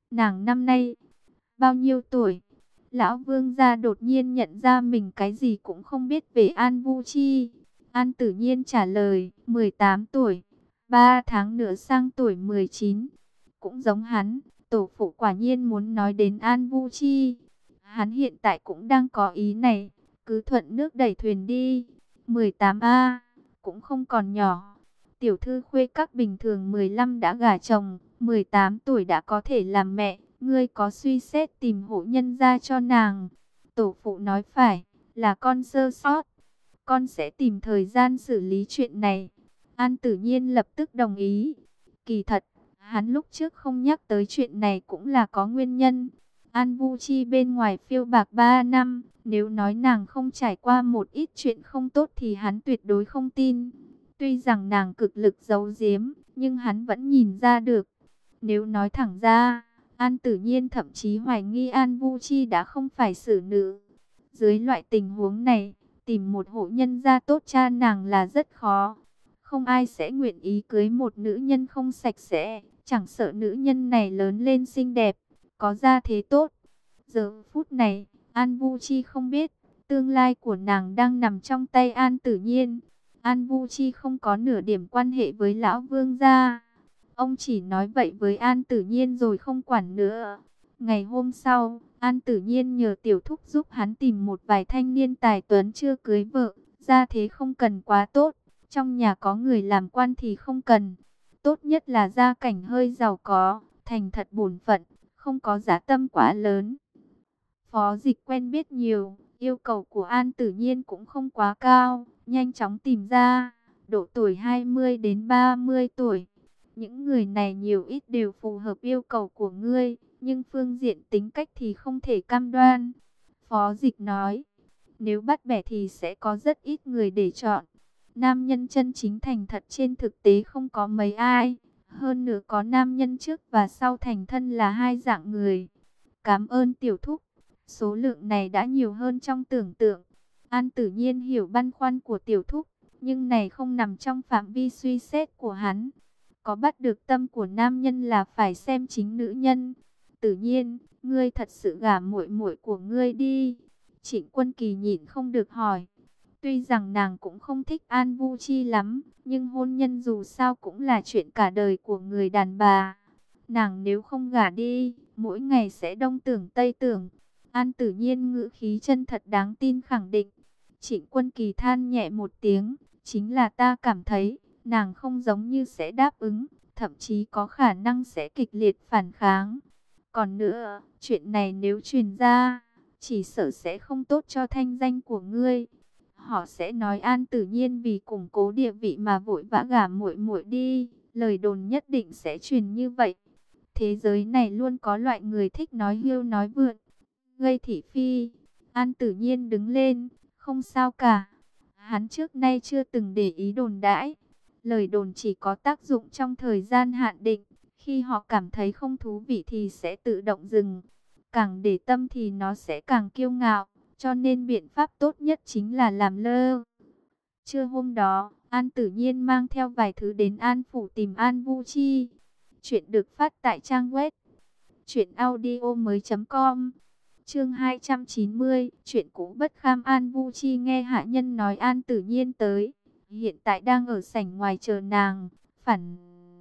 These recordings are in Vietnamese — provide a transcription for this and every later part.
Nàng năm nay bao nhiêu tuổi? Lão vương gia đột nhiên nhận ra mình cái gì cũng không biết về An Vu Chi. An Tử Nhiên trả lời, 18 tuổi, 3 tháng nữa sang tuổi 19. Cũng giống hắn, tổ phụ quả nhiên muốn nói đến An Vu Chi. Hắn hiện tại cũng đang có ý này, cứ thuận nước đẩy thuyền đi. 18A, cũng không còn nhỏ. Tiểu thư khuê các bình thường 15 đã gả chồng, 18 tuổi đã có thể làm mẹ. Ngươi có suy xét tìm hộ nhân gia cho nàng? Tổ phụ nói phải, là con sơ sót. Con sẽ tìm thời gian xử lý chuyện này. An Tử Nhiên lập tức đồng ý. Kỳ thật, hắn lúc trước không nhắc tới chuyện này cũng là có nguyên nhân. An Vu Chi bên ngoài phiêu bạc 3 năm, nếu nói nàng không trải qua một ít chuyện không tốt thì hắn tuyệt đối không tin. Tuy rằng nàng cực lực giấu giếm, nhưng hắn vẫn nhìn ra được. Nếu nói thẳng ra, An Tử Nhiên thậm chí hoài nghi An Vu Chi đã không phải xử nữ. Dưới loại tình huống này, tìm một hộ nhân gia tốt cha nàng là rất khó. Không ai sẽ nguyện ý cưới một nữ nhân không sạch sẽ, chẳng sợ nữ nhân này lớn lên xinh đẹp, có gia thế tốt. Giờ phút này, An Vu Chi không biết, tương lai của nàng đang nằm trong tay An Tử Nhiên. An Vu Chi không có nửa điểm quan hệ với lão vương gia. Ông chỉ nói vậy với An Tử Nhiên rồi không quản nữa. Ngày hôm sau, An Tử Nhiên nhờ tiểu thúc giúp hắn tìm một vài thanh niên tài tuấn chưa cưới vợ, gia thế không cần quá tốt. Trong nhà có người làm quan thì không cần. Tốt nhất là gia cảnh hơi giàu có, thành thật bổn phận, không có dã tâm quá lớn. Phó Dịch quen biết nhiều, yêu cầu của An Tử Nhiên cũng không quá cao, nhanh chóng tìm ra, độ tuổi 20 đến 30 tuổi. Những người này nhiều ít đều phù hợp yêu cầu của ngươi, nhưng phương diện tính cách thì không thể cam đoan. Phó Dịch nói, nếu bắt bẻ thì sẽ có rất ít người để chọn. Nam nhân chân chính thành thật trên thực tế không có mấy ai. Hơn nữa có nam nhân trước và sau thành thân là hai dạng người. Cảm ơn tiểu thúc. Số lượng này đã nhiều hơn trong tưởng tượng. An Tử Nhiên hiểu băn khoăn của tiểu thúc, nhưng này không nằm trong phạm vi suy xét của hắn. Có bắt được tâm của nam nhân là phải xem chính nữ nhân. Tử Nhiên, ngươi thật sự gả muội muội của ngươi đi. Trịnh Quân Kỳ nhịn không được hỏi. Tuy rằng nàng cũng không thích An Vu Chi lắm, nhưng hôn nhân dù sao cũng là chuyện cả đời của người đàn bà. Nàng nếu không gả đi, mỗi ngày sẽ đông tưởng tây tưởng. An Tử Nhiên ngữ khí chân thật đáng tin khẳng định. Trịnh Quân Kỳ than nhẹ một tiếng, chính là ta cảm thấy, nàng không giống như sẽ đáp ứng, thậm chí có khả năng sẽ kịch liệt phản kháng. Còn nữa, chuyện này nếu truyền ra, chỉ sợ sẽ không tốt cho thanh danh của ngươi. Họ sẽ nói An Tử Nhiên vì củng cố địa vị mà vội vã gả muội muội đi, lời đồn nhất định sẽ truyền như vậy. Thế giới này luôn có loại người thích nói hưu nói vượn, gây thị phi. An Tử Nhiên đứng lên, không sao cả. Hắn trước nay chưa từng để ý đồn đãi. Lời đồn chỉ có tác dụng trong thời gian hạn định. Khi họ cảm thấy không thú vị thì sẽ tự động dừng. Càng để tâm thì nó sẽ càng kiêu ngạo. Cho nên biện pháp tốt nhất chính là làm lơ. Trưa hôm đó, An Tử Nhiên mang theo vài thứ đến An Phủ tìm An Vu Chi. Chuyện được phát tại trang web truyệnaudiomoi.com. Chương 290, chuyện cũ bất kham. An Vu Chi nghe hạ nhân nói An Tử Nhiên tới, hiện tại đang ở sảnh ngoài chờ nàng. Phản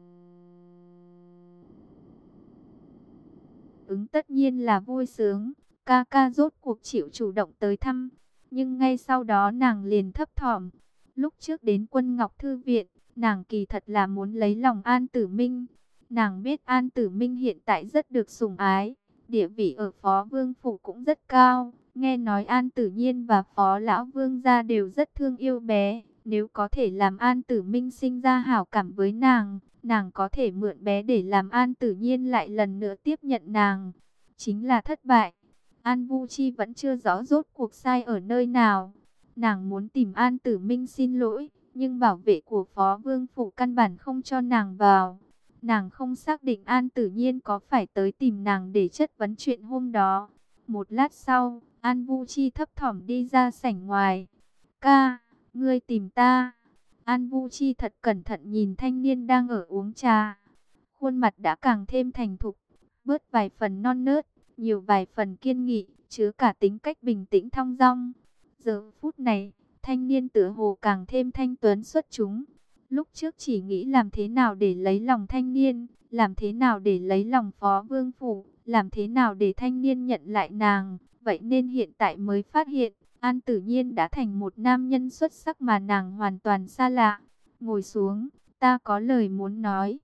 ứng tất nhiên là vui sướng, ca ca rốt cuộc chịu chủ động tới thăm. Nhưng ngay sau đó nàng liền thấp thỏm. Lúc trước đến Quân Ngọc Thư Viện, nàng kỳ thật là muốn lấy lòng An Tử Minh. Nàng biết An Tử Minh hiện tại rất được sủng ái, địa vị ở Phó Vương Phủ cũng rất cao. Nghe nói An Tử Nhiên và Phó Lão Vương gia đều rất thương yêu bé. Nếu có thể làm An Tử Minh sinh ra hảo cảm với nàng có thể mượn bé để làm An Tử Nhiên lại lần nữa tiếp nhận nàng. Chính là thất bại. An Vu Chi vẫn chưa rõ rốt cuộc sai ở nơi nào. Nàng muốn tìm An Tử Minh xin lỗi, nhưng bảo vệ của Phó Vương Phủ căn bản không cho nàng vào. Nàng không xác định An Tử Nhiên có phải tới tìm nàng để chất vấn chuyện hôm đó. Một lát sau, An Vu Chi thấp thỏm đi ra sảnh ngoài. Ca, ngươi tìm ta. An Vu Chi thật cẩn thận nhìn thanh niên đang ở uống trà. Khuôn mặt đã càng thêm thành thục. bớt vài phần non nớt, nhiều vài phần kiên nghị, chứa cả tính cách bình tĩnh thong dong. Giờ phút này, thanh niên tựa hồ càng thêm thanh tuấn xuất chúng. Lúc trước chỉ nghĩ làm thế nào để lấy lòng thanh niên, làm thế nào để lấy lòng Phó Vương Phủ, làm thế nào để thanh niên nhận lại nàng. Vậy nên hiện tại mới phát hiện, An Tử Nhiên đã thành một nam nhân xuất sắc mà nàng hoàn toàn xa lạ. Ngồi xuống, ta có lời muốn nói.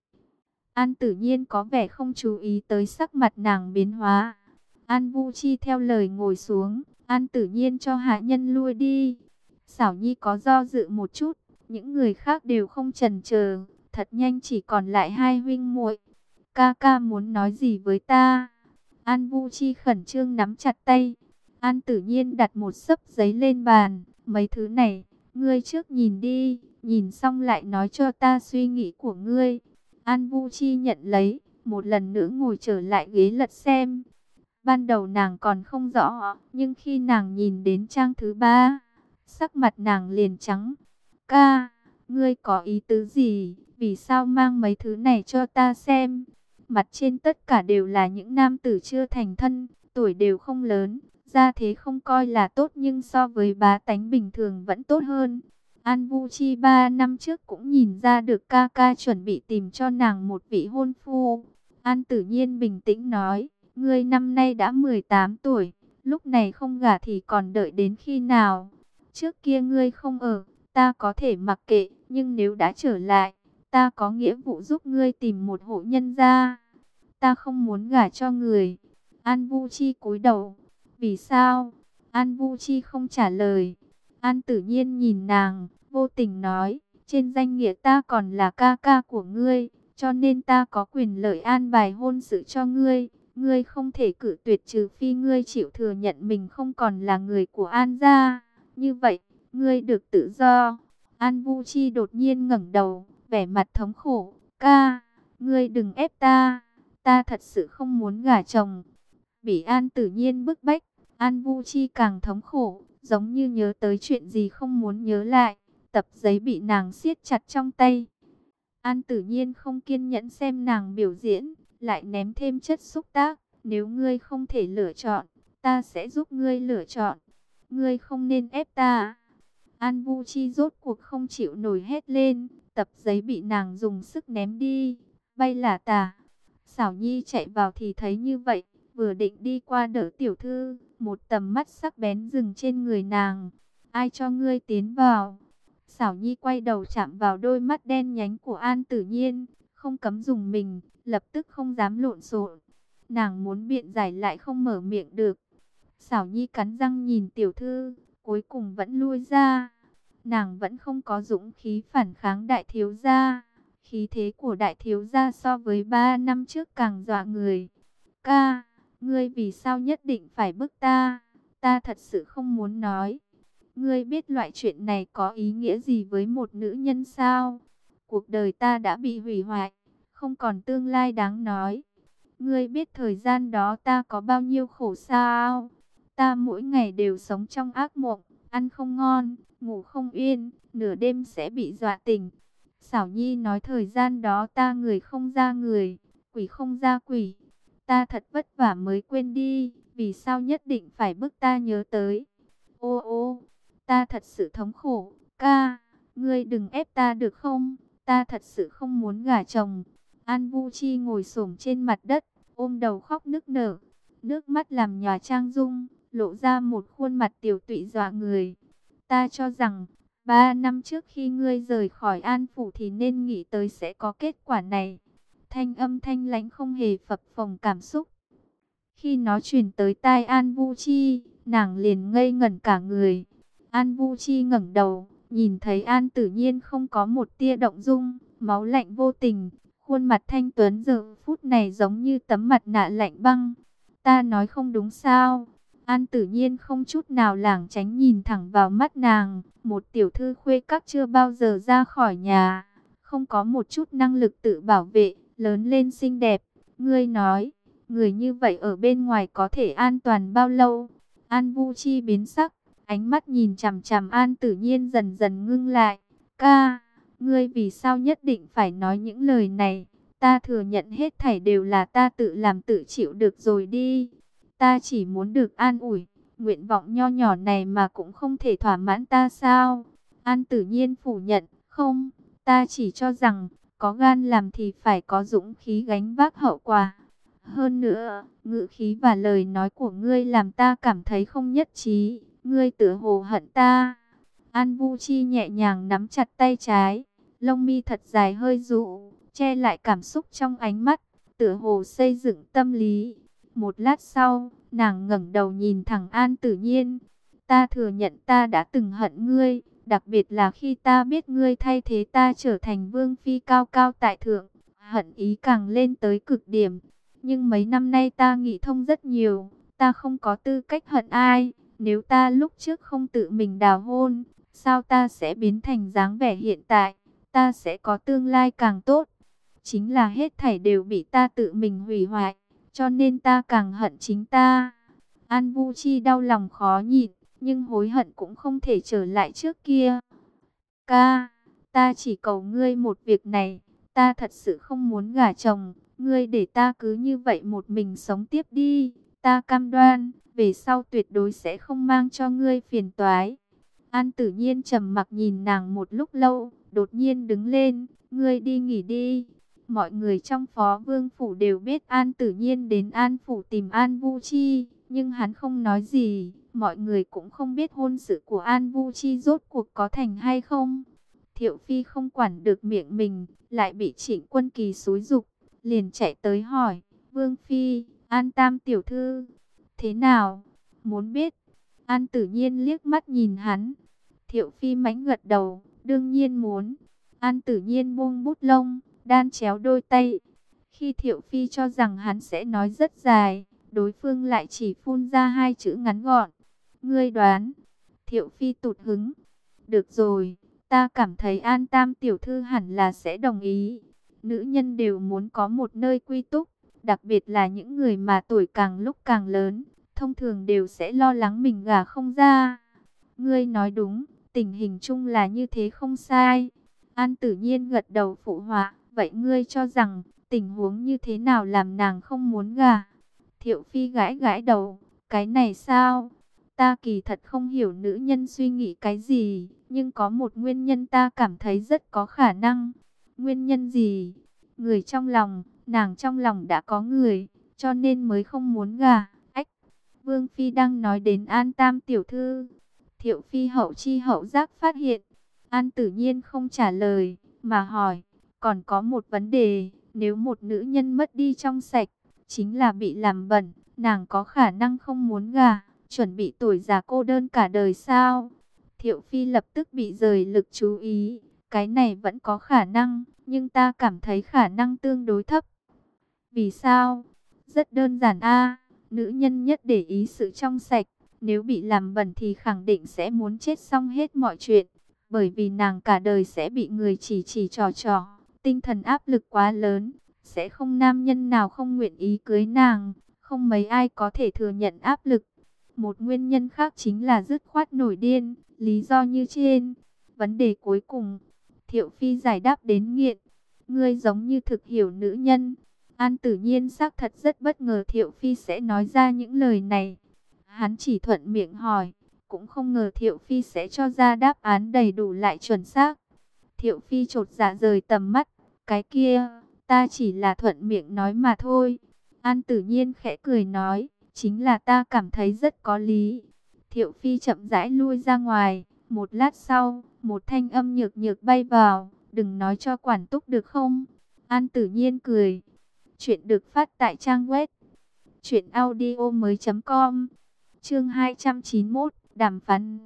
An Tử Nhiên có vẻ không chú ý tới sắc mặt nàng biến hóa. An Vu Chi theo lời ngồi xuống, An Tử Nhiên cho hạ nhân lui đi. Xảo Nhi có do dự một chút, những người khác đều không chần chờ, thật nhanh chỉ còn lại hai huynh muội. Ca ca muốn nói gì với ta? An Vu Chi khẩn trương nắm chặt tay. An Tử Nhiên đặt một xấp giấy lên bàn, mấy thứ này, ngươi trước nhìn đi, nhìn xong lại nói cho ta suy nghĩ của ngươi. An Vu Chi nhận lấy, một lần nữa ngồi trở lại ghế lật xem. Ban đầu nàng còn không rõ, nhưng khi nàng nhìn đến trang thứ 3, sắc mặt nàng liền trắng. Ca, ngươi có ý tứ gì? Vì sao mang mấy thứ này cho ta xem? Mặt trên tất cả đều là những nam tử chưa thành thân, tuổi đều không lớn, gia thế không coi là tốt nhưng so với bá tánh bình thường vẫn tốt hơn. An Vu Chi 3 năm trước cũng nhìn ra được ca ca chuẩn bị tìm cho nàng một vị hôn phu. An Tử Nhiên bình tĩnh nói, ngươi năm nay đã 18 tuổi, lúc này không gả thì còn đợi đến khi nào? Trước kia ngươi không ở, ta có thể mặc kệ, nhưng nếu đã trở lại, ta có nghĩa vụ giúp ngươi tìm một hộ nhân gia. Ta không muốn gả cho người. An Vu Chi cúi đầu. Vì sao? An Vu Chi không trả lời. An Tử Nhiên nhìn nàng, vô tình nói, trên danh nghĩa ta còn là ca ca của ngươi, cho nên ta có quyền lợi an bài hôn sự cho ngươi. Ngươi không thể cự tuyệt trừ phi ngươi chịu thừa nhận mình không còn là người của An gia. Như vậy, ngươi được tự do. An Vu Chi đột nhiên ngẩng đầu, vẻ mặt thống khổ. Ca, ngươi đừng ép ta. Ta thật sự không muốn gả chồng. Bị An Tử Nhiên bức bách, An Vu Chi càng thống khổ, giống như nhớ tới chuyện gì không muốn nhớ lại. Tập giấy bị nàng siết chặt trong tay. An Tử Nhiên không kiên nhẫn xem nàng biểu diễn, lại ném thêm chất xúc tác. Nếu ngươi không thể lựa chọn, ta sẽ giúp ngươi lựa chọn. Ngươi không nên ép ta. An Vu Chi rốt cuộc không chịu nổi hét lên. Tập giấy bị nàng dùng sức ném đi, bay lả tả. Xảo Nhi chạy vào thì thấy như vậy, vừa định đi qua đỡ tiểu thư, một tầm mắt sắc bén dừng trên người nàng. Ai cho ngươi tiến vào? Xảo Nhi quay đầu chạm vào đôi mắt đen nhánh của An Tử Nhiên, không cấm dùng mình, lập tức không dám lộn xộn. Nàng muốn biện giải lại không mở miệng được. Xảo Nhi cắn răng nhìn tiểu thư, cuối cùng vẫn lui ra. Nàng vẫn không có dũng khí phản kháng đại thiếu gia. Khí thế của đại thiếu gia so với 3 năm trước càng dọa người. Ca, ngươi vì sao nhất định phải bức ta? Ta thật sự không muốn nói. Ngươi biết loại chuyện này có ý nghĩa gì với một nữ nhân sao? Cuộc đời ta đã bị hủy hoại, không còn tương lai đáng nói. Ngươi biết thời gian đó ta có bao nhiêu khổ sao? Ta mỗi ngày đều sống trong ác mộng, ăn không ngon, ngủ không yên, nửa đêm sẽ bị dọa tỉnh. Xảo Nhi nói thời gian đó ta người không ra người, quỷ không ra quỷ. Ta thật vất vả mới quên đi, vì sao nhất định phải bức ta nhớ tới. Ô ô, ta thật sự thống khổ, ca, ngươi đừng ép ta được không? Ta thật sự không muốn gả chồng. An Vu Chi ngồi xổm trên mặt đất, ôm đầu khóc nức nở, nước mắt làm nhòa trang dung, lộ ra một khuôn mặt tiểu tụy dọa người. Ta cho rằng 3 năm trước khi ngươi rời khỏi An Phủ thì nên nghĩ tới sẽ có kết quả này. Thanh âm thanh lãnh không hề phập phồng cảm xúc. Khi nó truyền tới tai An Vu Chi, nàng liền ngây ngẩn cả người. An Vu Chi ngẩng đầu, nhìn thấy An Tử Nhiên không có một tia động dung, máu lạnh vô tình. Khuôn mặt thanh tuấn giờ phút này giống như tấm mặt nạ lạnh băng. Ta nói không đúng sao? An Tử Nhiên không chút nào lảng tránh nhìn thẳng vào mắt nàng. Một tiểu thư khuê các chưa bao giờ ra khỏi nhà, không có một chút năng lực tự bảo vệ, lớn lên xinh đẹp. Ngươi nói, người như vậy ở bên ngoài có thể an toàn bao lâu? An Vu Chi biến sắc, ánh mắt nhìn chằm chằm An Tử Nhiên dần dần ngưng lại. Ca, ngươi vì sao nhất định phải nói những lời này? Ta thừa nhận hết thảy đều là ta tự làm tự chịu, được rồi đi. Ta chỉ muốn được an ủi, nguyện vọng nho nhỏ này mà cũng không thể thỏa mãn ta sao? An Tử Nhiên phủ nhận, không, ta chỉ cho rằng, có gan làm thì phải có dũng khí gánh vác hậu quả. Hơn nữa, ngữ khí và lời nói của ngươi làm ta cảm thấy không nhất trí, ngươi tựa hồ hận ta. An Vu Chi nhẹ nhàng nắm chặt tay trái, lông mi thật dài hơi rũ, che lại cảm xúc trong ánh mắt, tựa hồ xây dựng tâm lý. Một lát sau, nàng ngẩng đầu nhìn thẳng An Tử Nhiên. Ta thừa nhận ta đã từng hận ngươi, đặc biệt là khi ta biết ngươi thay thế ta trở thành vương phi cao cao tại thượng, hận ý càng lên tới cực điểm. Nhưng mấy năm nay ta nghĩ thông rất nhiều, ta không có tư cách hận ai. Nếu ta lúc trước không tự mình đào hôn, sao ta sẽ biến thành dáng vẻ hiện tại? Ta sẽ có tương lai càng tốt. Chính là hết thảy đều bị ta tự mình hủy hoại, cho nên ta càng hận chính ta. An Vu Chi đau lòng khó nhịn, nhưng hối hận cũng không thể trở lại trước kia. Ca, ta chỉ cầu ngươi một việc này, ta thật sự không muốn gả chồng, ngươi để ta cứ như vậy một mình sống tiếp đi, ta cam đoan, về sau tuyệt đối sẽ không mang cho ngươi phiền toái. An Tử Nhiên trầm mặc nhìn nàng một lúc lâu, đột nhiên đứng lên, ngươi đi nghỉ đi. Mọi người trong Phó Vương Phủ đều biết An Tử Nhiên đến An Phủ tìm An Vu Chi, nhưng hắn không nói gì. Mọi người cũng không biết hôn sự của An Vu Chi rốt cuộc có thành hay không. Thiệu Phi không quản được miệng mình, lại bị Trịnh Quân Kỳ xúi giục, liền chạy tới hỏi, Vương Phi, An Tam tiểu thư, thế nào? Muốn biết? An Tử Nhiên liếc mắt nhìn hắn. Thiệu Phi mãnh gật đầu, đương nhiên muốn. An Tử Nhiên buông bút lông, đan chéo đôi tay. Khi Thiệu Phi cho rằng hắn sẽ nói rất dài, đối phương lại chỉ phun ra hai chữ ngắn gọn. Ngươi đoán. Thiệu Phi tụt hứng. Được rồi, ta cảm thấy An Tam tiểu thư hẳn là sẽ đồng ý. Nữ nhân đều muốn có một nơi quy túc, đặc biệt là những người mà tuổi càng lúc càng lớn, thông thường đều sẽ lo lắng mình gả không ra. Ngươi nói đúng, tình hình chung là như thế không sai. An Tử Nhiên gật đầu phụ họa, vậy ngươi cho rằng tình huống như thế nào làm nàng không muốn gả? Thiệu Phi gãi gãi đầu, cái này sao? Ta kỳ thật không hiểu nữ nhân suy nghĩ cái gì, nhưng có một nguyên nhân ta cảm thấy rất có khả năng. Nguyên nhân gì? Người trong lòng, nàng trong lòng đã có người, cho nên mới không muốn gả. Ách, Vương Phi đang nói đến An Tam tiểu thư. Thiệu Phi hậu chi hậu giác phát hiện. An Tử Nhiên không trả lời, mà hỏi, còn có một vấn đề, nếu một nữ nhân mất đi trong sạch, chính là bị làm bẩn, nàng có khả năng không muốn gả, chuẩn bị tuổi già cô đơn cả đời sao? Thiệu Phi lập tức bị rời lực chú ý, cái này vẫn có khả năng, nhưng ta cảm thấy khả năng tương đối thấp. Vì sao? Rất đơn giản a, nữ nhân nhất để ý sự trong sạch, nếu bị làm bẩn thì khẳng định sẽ muốn chết xong hết mọi chuyện, bởi vì nàng cả đời sẽ bị người chỉ trò, tinh thần áp lực quá lớn, sẽ không nam nhân nào không nguyện ý cưới nàng, không mấy ai có thể thừa nhận áp lực. Một nguyên nhân khác chính là dứt khoát nổi điên, lý do như trên. Vấn đề cuối cùng, Thiệu Phi giải đáp đến nghiện. Ngươi giống như thực hiểu nữ nhân. An Tử Nhiên xác thật rất bất ngờ Thiệu Phi sẽ nói ra những lời này. Hắn chỉ thuận miệng hỏi, cũng không ngờ Thiệu Phi sẽ cho ra đáp án đầy đủ lại chuẩn xác. Thiệu Phi chột dạ rời tầm mắt, cái kia, ta chỉ là thuận miệng nói mà thôi. An Tử Nhiên khẽ cười nói, chính là ta cảm thấy rất có lý. Thiệu Phi chậm rãi lui ra ngoài, một lát sau, một thanh âm nhược nhược bay vào, đừng nói cho quản túc được không? An Tử Nhiên cười. Chuyện được phát tại trang web truyệnaudiomoi.com. Chương 291, đàm phán.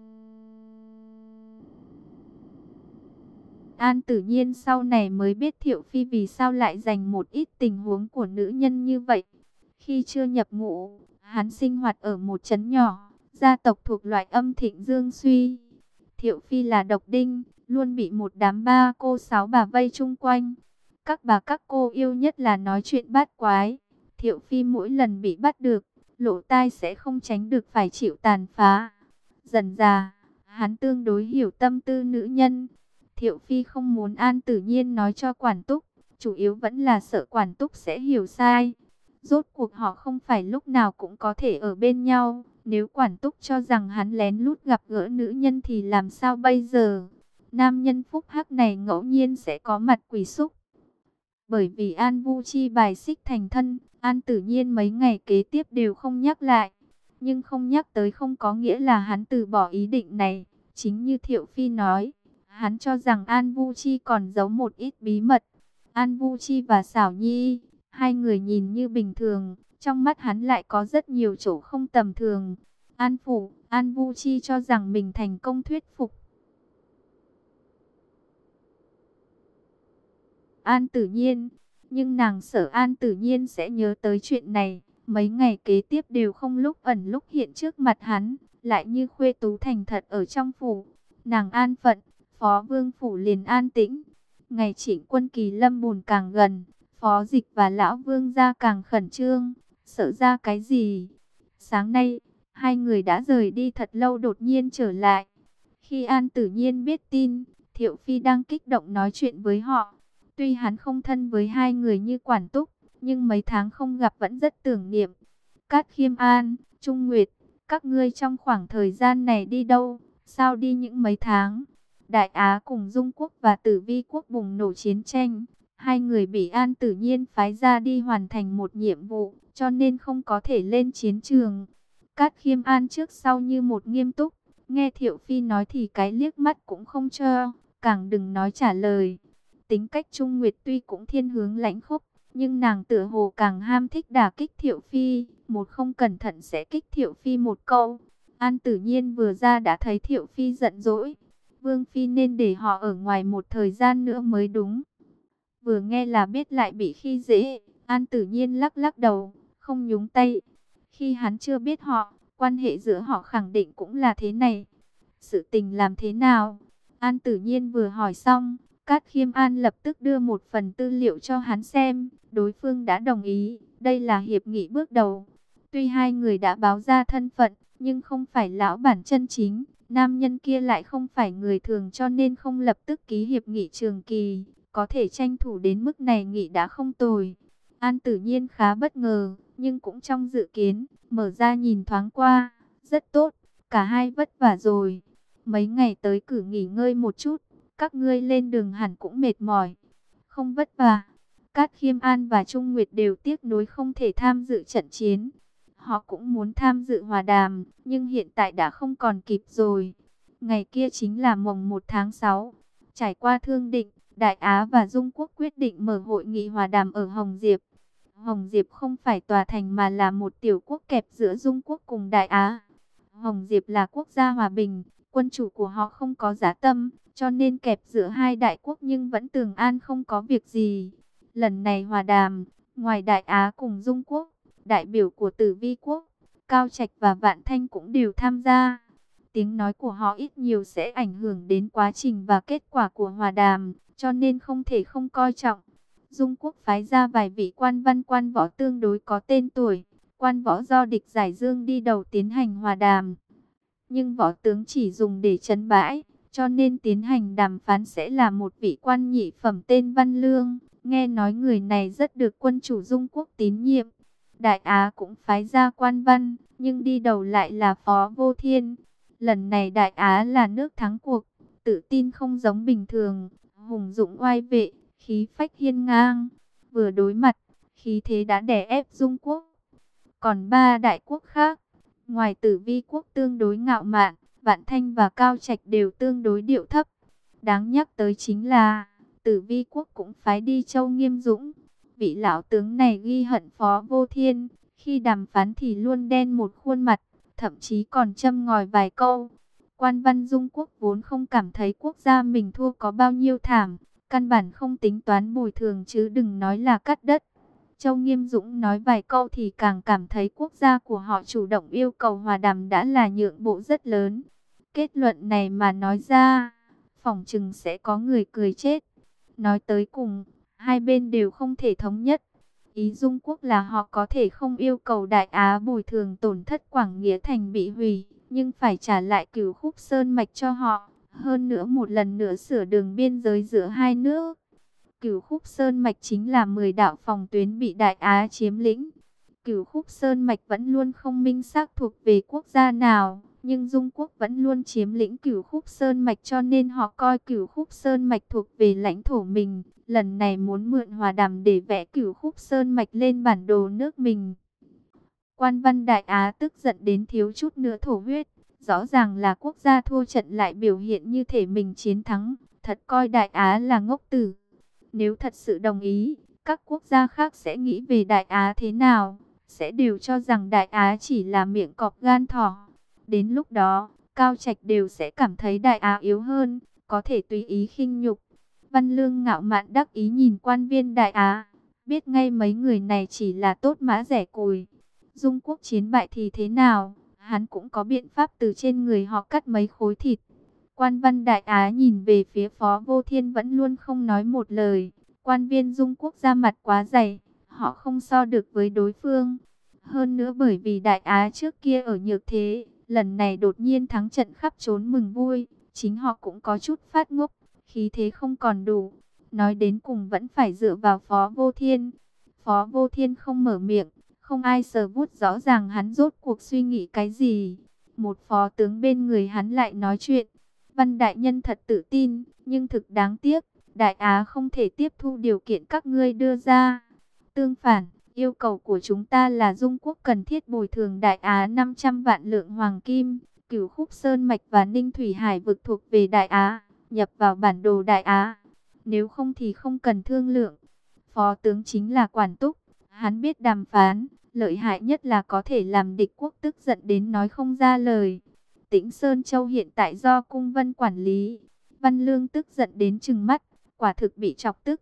An Tử Nhiên sau này mới biết Thiệu Phi vì sao lại dành một ít tình huống của nữ nhân như vậy. Khi chưa nhập ngũ, hắn sinh hoạt ở một trấn nhỏ, gia tộc thuộc loại âm thịnh dương suy. Thiệu Phi là độc đinh, luôn bị một đám ba cô sáu bà vây chung quanh. Các bà các cô yêu nhất là nói chuyện bát quái. Thiệu Phi mỗi lần bị bắt được, lỗ tai sẽ không tránh được phải chịu tàn phá. Dần dà, hắn tương đối hiểu tâm tư nữ nhân. Thiệu Phi không muốn An Tử Nhiên nói cho quản túc, chủ yếu vẫn là sợ Quản Túc sẽ hiểu sai. Rốt cuộc họ không phải lúc nào cũng có thể ở bên nhau. Nếu Quản Túc cho rằng hắn lén lút gặp gỡ nữ nhân thì làm sao bây giờ? Nam nhân phúc hắc này ngẫu nhiên sẽ có mặt quỷ xúc. Bởi vì An Vu Chi bài xích thành thân, An Tử Nhiên mấy ngày kế tiếp đều không nhắc lại. Nhưng không nhắc tới không có nghĩa là hắn từ bỏ ý định này. Chính như Thiệu Phi nói, hắn cho rằng An Vu Chi còn giấu một ít bí mật. An Vu Chi và Xảo Nhi, hai người nhìn như bình thường, trong mắt hắn lại có rất nhiều chỗ không tầm thường. An Phủ, An Vu Chi cho rằng mình thành công thuyết phục An Tử Nhiên, nhưng nàng sợ An Tử Nhiên sẽ nhớ tới chuyện này. Mấy ngày kế tiếp đều không lúc ẩn lúc hiện trước mặt hắn, lại như khuê tú thành thật ở trong phủ. Nàng an phận, Phó Vương Phủ liền an tĩnh. Ngày Trịnh Quân Kỳ lâm bùn càng gần, Phó Dịch và Lão Vương gia càng khẩn trương, sợ ra cái gì. Sáng nay, hai người đã rời đi thật lâu đột nhiên trở lại. Khi An Tử Nhiên biết tin, Thiệu Phi đang kích động nói chuyện với họ. Tuy hắn không thân với hai người như Quản Túc, nhưng mấy tháng không gặp vẫn rất tưởng niệm. Cát Khiêm An, Trung Nguyệt, các ngươi trong khoảng thời gian này đi đâu? Sao đi những mấy tháng? Đại Á cùng Dung Quốc và Tử Vi Quốc bùng nổ chiến tranh. Hai người bị An Tử Nhiên phái ra đi hoàn thành một nhiệm vụ, cho nên không có thể lên chiến trường. Cát Khiêm An trước sau như một nghiêm túc, nghe Thiệu Phi nói thì cái liếc mắt cũng không cho, càng đừng nói trả lời. Tính cách Trung Nguyệt tuy cũng thiên hướng lãnh khốc, nhưng nàng tựa hồ càng ham thích đả kích Thiệu Phi, một không cẩn thận sẽ kích Thiệu Phi một câu. An Tử Nhiên vừa ra đã thấy Thiệu Phi giận dỗi, Vương Phi nên để họ ở ngoài một thời gian nữa mới đúng. Vừa nghe là biết lại bị khi dễ, An Tử Nhiên lắc lắc đầu, không nhúng tay. Khi hắn chưa biết họ, quan hệ giữa họ khẳng định cũng là thế này. Sự tình làm thế nào? An Tử Nhiên vừa hỏi xong, Cát Khiêm An lập tức đưa một phần tư liệu cho hắn xem, đối phương đã đồng ý, đây là hiệp nghị bước đầu. Tuy hai người đã báo ra thân phận, nhưng không phải lão bản chân chính, nam nhân kia lại không phải người thường cho nên không lập tức ký hiệp nghị trường kỳ, có thể tranh thủ đến mức này nghị đã không tồi. An Tử Nhiên khá bất ngờ, nhưng cũng trong dự kiến, mở ra nhìn thoáng qua, rất tốt, cả hai vất vả rồi. Mấy ngày tới cử nghỉ ngơi một chút. Các ngươi lên đường hẳn cũng mệt mỏi, không vất vả. Cát Khiêm An và Trung Nguyệt đều tiếc nuối không thể tham dự trận chiến. Họ cũng muốn tham dự hòa đàm, nhưng hiện tại đã không còn kịp rồi. Ngày kia chính là mồng 1 tháng 6. Trải qua thương định, Đại Á và Dung Quốc quyết định mở hội nghị hòa đàm ở Hồng Diệp. Hồng Diệp không phải tòa thành mà là một tiểu quốc kẹp giữa Dung Quốc cùng Đại Á. Hồng Diệp là quốc gia hòa bình, quân chủ của họ không có dã tâm, cho nên kẹp giữa hai đại quốc nhưng vẫn tường an không có việc gì. Lần này hòa đàm, ngoài Đại Á cùng Dung Quốc, đại biểu của Tử Vi Quốc, Cao Trạch và Vạn Thanh cũng đều tham gia. Tiếng nói của họ ít nhiều sẽ ảnh hưởng đến quá trình và kết quả của hòa đàm, cho nên không thể không coi trọng. Dung Quốc phái ra vài vị quan văn quan võ tương đối có tên tuổi, quan võ do địch giải dương đi đầu tiến hành hòa đàm. Nhưng võ tướng chỉ dùng để trấn bãi, cho nên tiến hành đàm phán sẽ là một vị quan nhị phẩm tên Văn Lương. Nghe nói người này rất được quân chủ Dung Quốc tín nhiệm. Đại Á cũng phái ra quan văn, nhưng đi đầu lại là Phó Vô Thiên. Lần này Đại Á là nước thắng cuộc, tự tin không giống bình thường, hùng dũng oai vệ, khí phách hiên ngang. Vừa đối mặt, khí thế đã đè ép Dung Quốc. Còn ba đại quốc khác, ngoài Tử Vi Quốc tương đối ngạo mạn, Vạn Thanh và Cao Trạch đều tương đối điệu thấp. Đáng nhắc tới chính là, Tử Vi Quốc cũng phái đi Châu Nghiêm Dũng. Vị lão tướng này ghi hận Phó Vô Thiên, khi đàm phán thì luôn đen một khuôn mặt, thậm chí còn châm ngòi vài câu. Quan văn Dung Quốc vốn không cảm thấy quốc gia mình thua có bao nhiêu thảm, căn bản không tính toán bồi thường chứ đừng nói là cắt đất. Châu Nghiêm Dũng nói vài câu thì càng cảm thấy quốc gia của họ chủ động yêu cầu hòa đàm đã là nhượng bộ rất lớn. Kết luận này mà nói ra, phỏng chừng sẽ có người cười chết. Nói tới cùng, hai bên đều không thể thống nhất. Ý Dung Quốc là họ có thể không yêu cầu Đại Á bồi thường tổn thất Quảng Nghĩa Thành bị hủy, nhưng phải trả lại Cửu Khúc Sơn Mạch cho họ. Hơn nữa một lần nữa sửa đường biên giới giữa hai nước. Cửu Khúc Sơn Mạch chính là 10 đạo phòng tuyến bị Đại Á chiếm lĩnh. Cửu Khúc Sơn Mạch vẫn luôn không minh xác thuộc về quốc gia nào, nhưng Dung Quốc vẫn luôn chiếm lĩnh Cửu Khúc Sơn Mạch, cho nên họ coi Cửu Khúc Sơn Mạch thuộc về lãnh thổ mình. Lần này muốn mượn hòa đàm để vẽ Cửu Khúc Sơn Mạch lên bản đồ nước mình. Quan Văn Đại Á tức giận đến thiếu chút nữa thổ huyết. Rõ ràng là quốc gia thua trận lại biểu hiện như thể mình chiến thắng, thật coi Đại Á là ngốc tử. Nếu thật sự đồng ý, các quốc gia khác sẽ nghĩ về Đại Á thế nào? Sẽ đều cho rằng Đại Á chỉ là miệng cọp gan thỏ. Đến lúc đó, Cao Trạch đều sẽ cảm thấy Đại Á yếu hơn, có thể tùy ý khinh nhục. Văn Lương ngạo mạn đắc ý nhìn quan viên Đại Á, biết ngay mấy người này chỉ là tốt mã rẻ cùi. Dung Quốc chiến bại thì thế nào? Hắn cũng có biện pháp từ trên người họ cắt mấy khối thịt. Quan Văn Đại Á nhìn về phía Phó Vô Thiên vẫn luôn không nói một lời. Quan viên Dung Quốc ra mặt quá dày, họ không so được với đối phương. Hơn nữa bởi vì Đại Á trước kia ở nhược thế, lần này đột nhiên thắng trận khắp trốn mừng vui, chính họ cũng có chút phát ngốc, khí thế không còn đủ. Nói đến cùng vẫn phải dựa vào Phó Vô Thiên. Phó Vô Thiên không mở miệng, không ai sờ vuốt rõ ràng hắn rốt cuộc suy nghĩ cái gì. Một phó tướng bên người hắn lại nói chuyện. Văn đại nhân thật tự tin, nhưng thực đáng tiếc, Đại Á không thể tiếp thu điều kiện các ngươi đưa ra. Tương phản, yêu cầu của chúng ta là Dung Quốc cần thiết bồi thường Đại Á 500 vạn lượng hoàng kim. Cửu Khúc Sơn Mạch và Ninh Thủy Hải vực thuộc về Đại Á, nhập vào bản đồ Đại Á. Nếu không thì không cần thương lượng. Phó tướng chính là Quản Túc, hắn biết đàm phán, lợi hại nhất là có thể làm địch quốc tức giận đến nói không ra lời. Tĩnh Sơn Châu hiện tại do Cung Vân quản lý. Văn Lương tức giận đến trừng mắt, quả thực bị chọc tức.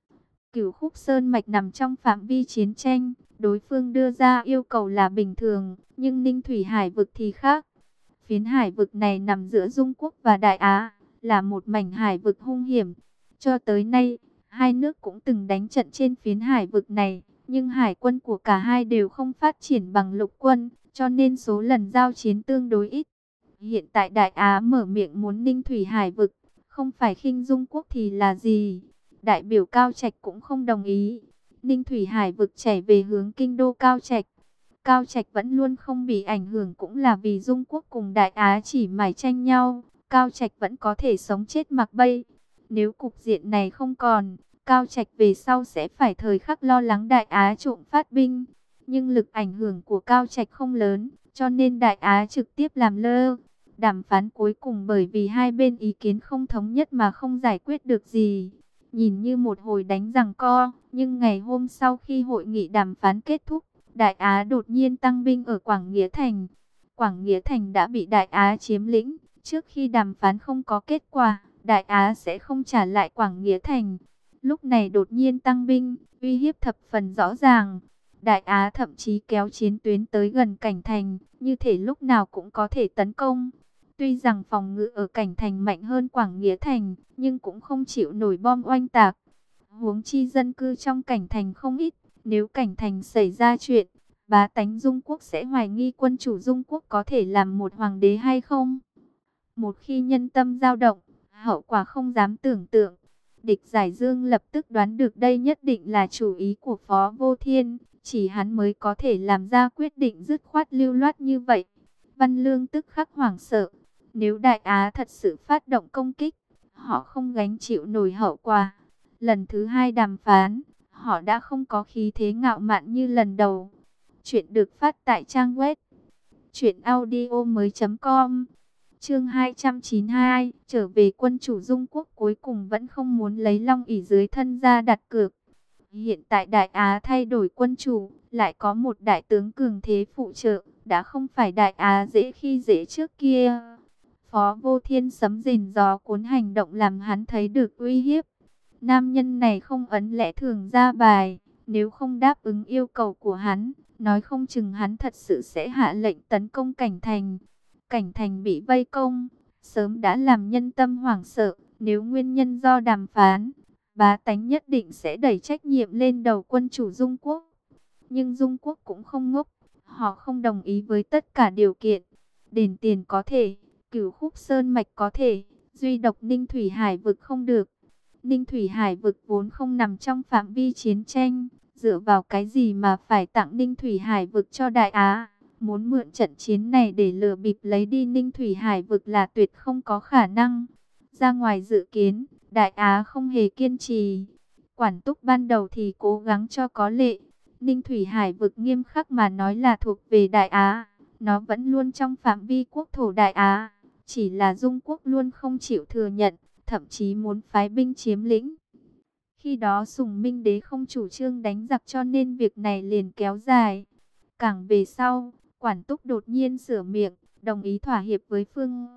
Cửu Khúc Sơn Mạch nằm trong phạm vi chiến tranh, đối phương đưa ra yêu cầu là bình thường, nhưng Ninh Thủy Hải vực thì khác. Phiến hải vực này nằm giữa Dung Quốc và Đại Á, là một mảnh hải vực hung hiểm. Cho tới nay, hai nước cũng từng đánh trận trên phiến hải vực này, nhưng hải quân của cả hai đều không phát triển bằng lục quân, cho nên số lần giao chiến tương đối ít. Hiện tại Đại Á mở miệng muốn Ninh Thủy Hải vực, không phải khinh Dung Quốc thì là gì? Đại biểu Cao Trạch cũng không đồng ý. Ninh Thủy Hải vực chảy về hướng kinh đô Cao Trạch. Cao Trạch vẫn luôn không bị ảnh hưởng cũng là vì Dung Quốc cùng Đại Á chỉ mải tranh nhau. Cao Trạch vẫn có thể sống chết mặc bay. Nếu cục diện này không còn, Cao Trạch về sau sẽ phải thời khắc lo lắng Đại Á trộm phát binh. Nhưng lực ảnh hưởng của Cao Trạch không lớn, cho nên Đại Á trực tiếp làm lơ. Đàm phán cuối cùng bởi vì hai bên ý kiến không thống nhất mà không giải quyết được gì. Nhìn như một hồi đánh giằng co, nhưng ngày hôm sau khi hội nghị đàm phán kết thúc, Đại Á đột nhiên tăng binh ở Quảng Nghĩa Thành. Quảng Nghĩa Thành đã bị Đại Á chiếm lĩnh, trước khi đàm phán không có kết quả, Đại Á sẽ không trả lại Quảng Nghĩa Thành. Lúc này đột nhiên tăng binh, uy hiếp thập phần rõ ràng. Đại Á thậm chí kéo chiến tuyến tới gần Cảnh Thành, như thể lúc nào cũng có thể tấn công. Tuy rằng phòng ngự ở Cảnh Thành mạnh hơn Quảng Nghĩa Thành, nhưng cũng không chịu nổi bom oanh tạc. Huống chi dân cư trong Cảnh Thành không ít, nếu Cảnh Thành xảy ra chuyện, bá tánh Dung Quốc sẽ hoài nghi quân chủ Dung Quốc có thể làm một hoàng đế hay không. Một khi nhân tâm dao động, hậu quả không dám tưởng tượng. Địch Giải Dương lập tức đoán được đây nhất định là chủ ý của Phó Vô Thiên, chỉ hắn mới có thể làm ra quyết định dứt khoát lưu loát như vậy. Văn Lương tức khắc hoảng sợ, nếu Đại Á thật sự phát động công kích, họ không gánh chịu nổi hậu quả. Lần thứ hai đàm phán, họ đã không có khí thế ngạo mạn như lần đầu. Chuyện được phát tại trang web truyệnaudiomoi.com. Chương 292, trở về quân chủ Dung Quốc cuối cùng vẫn không muốn lấy Long ỷ dưới thân ra đặt cược. Hiện tại Đại Á thay đổi quân chủ, lại có một đại tướng cường thế phụ trợ, đã không phải Đại Á dễ khi dễ trước kia. Phó Vô Thiên sấm rền gió cuốn hành động làm hắn thấy được uy hiếp. Nam nhân này không ấn lẽ thường ra bài, nếu không đáp ứng yêu cầu của hắn, nói không chừng hắn thật sự sẽ hạ lệnh tấn công Cảnh Thành. Cảnh Thành bị vây công, sớm đã làm nhân tâm hoảng sợ, nếu nguyên nhân do đàm phán, bá tánh nhất định sẽ đẩy trách nhiệm lên đầu quân chủ Dung Quốc. Nhưng Dung Quốc cũng không ngốc, họ không đồng ý với tất cả điều kiện. Đền tiền có thể, Cửu Khúc Sơn Mạch có thể, duy độc Ninh Thủy Hải vực không được. Ninh Thủy Hải vực vốn không nằm trong phạm vi chiến tranh, dựa vào cái gì mà phải tặng Ninh Thủy Hải vực cho Đại Á? Muốn mượn trận chiến này để lừa bịp lấy đi Ninh Thủy Hải vực là tuyệt không có khả năng. Ra ngoài dự kiến, Đại Á không hề kiên trì. Quản Túc ban đầu thì cố gắng cho có lệ. Ninh Thủy Hải vực nghiêm khắc mà nói là thuộc về Đại Á. Nó vẫn luôn trong phạm vi quốc thổ Đại Á. Chỉ là Dung Quốc luôn không chịu thừa nhận, thậm chí muốn phái binh chiếm lĩnh. Khi đó Sùng Minh Đế không chủ trương đánh giặc cho nên việc này liền kéo dài. Càng về sau, Quản Túc đột nhiên sửa miệng, đồng ý thỏa hiệp với phương